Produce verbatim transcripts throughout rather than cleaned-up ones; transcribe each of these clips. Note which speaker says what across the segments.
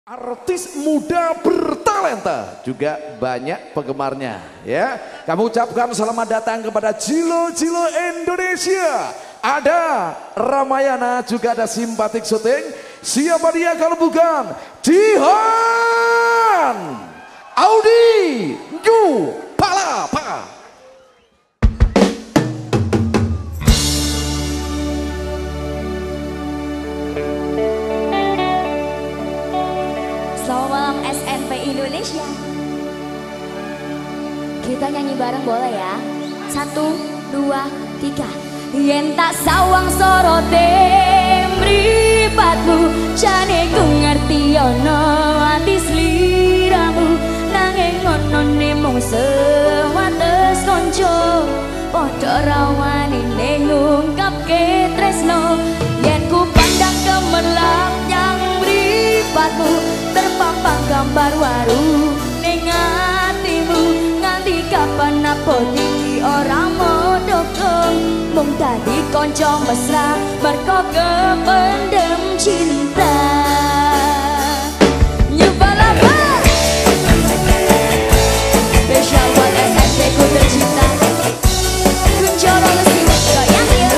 Speaker 1: Artis muda bertalenta juga banyak penggemarnya ya. Kami ucapkan selamat datang kepada Jilo Jilo Indonesia. Ada Ramayana, juga ada Simpatik Syuting. Siapa dia kalau bukan Jihan Audi New Palapa.
Speaker 2: Selamat malam S N P Indonesia. Kita nyanyi bareng boleh ya? Satu, dua, tiga. Yen tak sawang sorote mripatmu, jane ku ngerti ana ati sliramu, nanging ngono mung sewates kanca, padha rawani ning ngungkapke tresno. Yen ku pandang gemerlap yang mripatmu, terpampang gambar waru ning atimu, nganti kapan apa iki ora modokong, mung dadi kanca mesra merko kependem cinta. Nyubalaba spesial buat S N P ku tercinta. Kunjoro Lesti goyang yuk.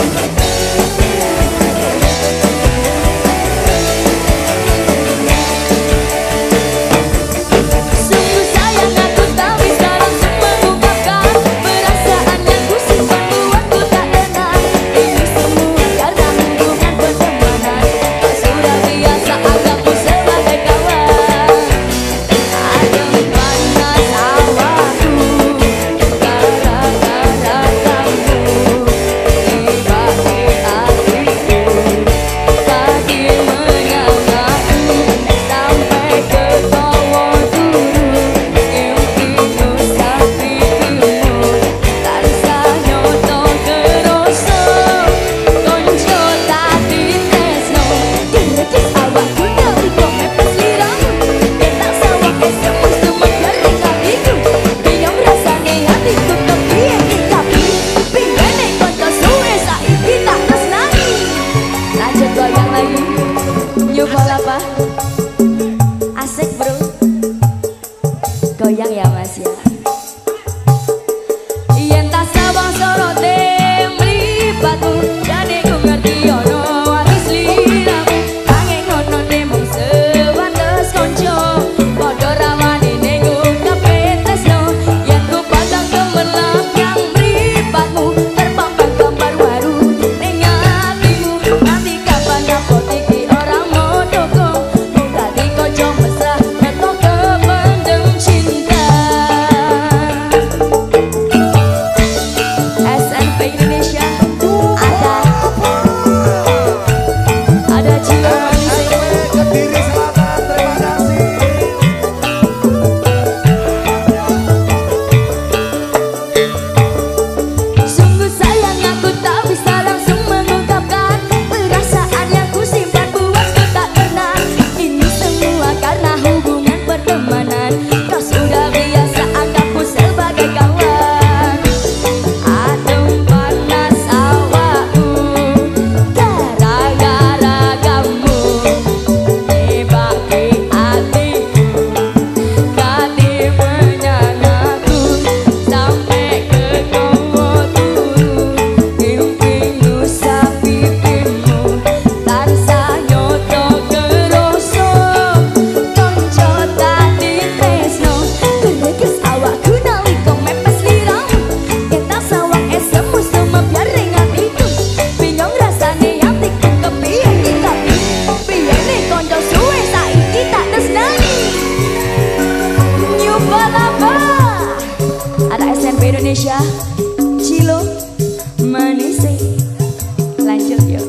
Speaker 2: Asik bro, goyang ya mas ya. Yen tak sawang sorote mripatmu, jane ku ngerti ono ati sliramu, nanging ngono mung sewates kanca, padha rawani ning ngungkapke tresno. Yen ku pandang gemerlap yang mripatmu, terpampang gambar waru ning atimu, nganti kapan apa iki ora modokong, mung dadi kanca mesra merko kependem cinta. S N P Indonesia ada ada jiwa manusia.
Speaker 1: Kediri Selatan, terima kasih.
Speaker 2: Sungguh sayang aku tak bisa langsung mengungkapkan perasaan yang ku simpan buat ku tak pernah. Ini semua karena hubungan pertemanan, kau sudah biasa anggapku sebagai kawan. Adem panas awakku gara-gara kamu, tebake hatiku, ganti menyanaku, sampai ke kowo turu, mimpimu sapipimu, tansah nyoto keroso, konco tadi tresno, kerekis awakku nalika mepes liramu, yen tak sawang esemu sumebyar ing atiku, bingung rasane atiku kepiye nyikapi, piyene konco suwe saiki tak tresnani. New Palapa ada S N P Indonesia, Jilo Manise. Lanjut yuk.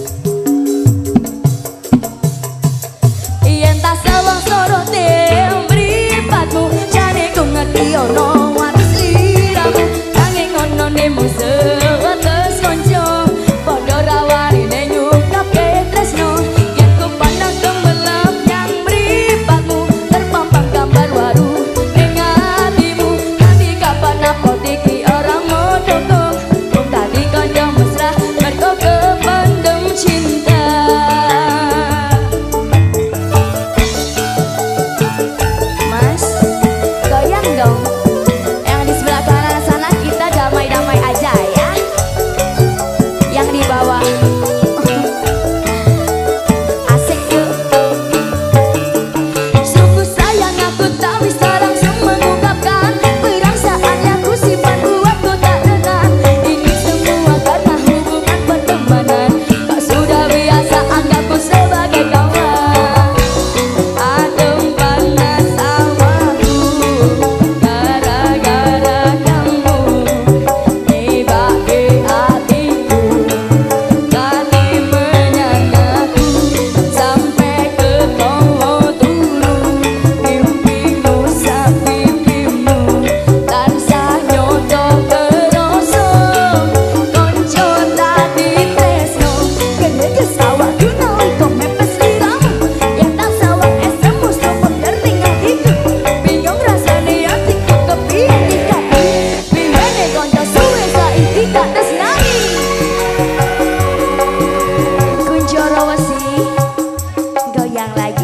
Speaker 2: Yen tak sawang sorote mripatmu, jane ku ngerti ono ati sliramu, nanging ngono mung sewates kanca, padha rawani ning ngungkapke tresno. Yen ku pandang gemerlap yang mripatmu, terpampang gambar waru ning atimu, nganti kapan apa iki ora modokong, mung dadi kanca mesra merko kependem cinta.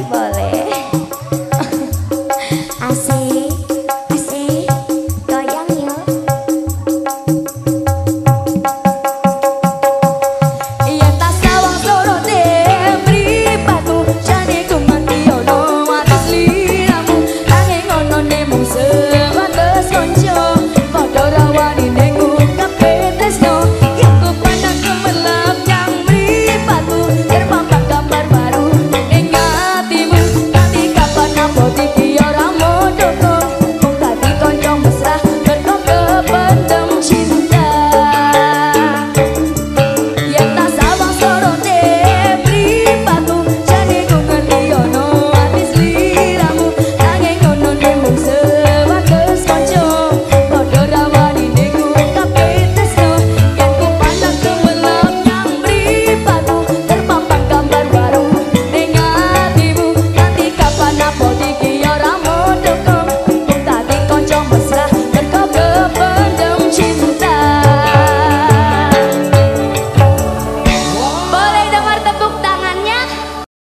Speaker 2: boleh.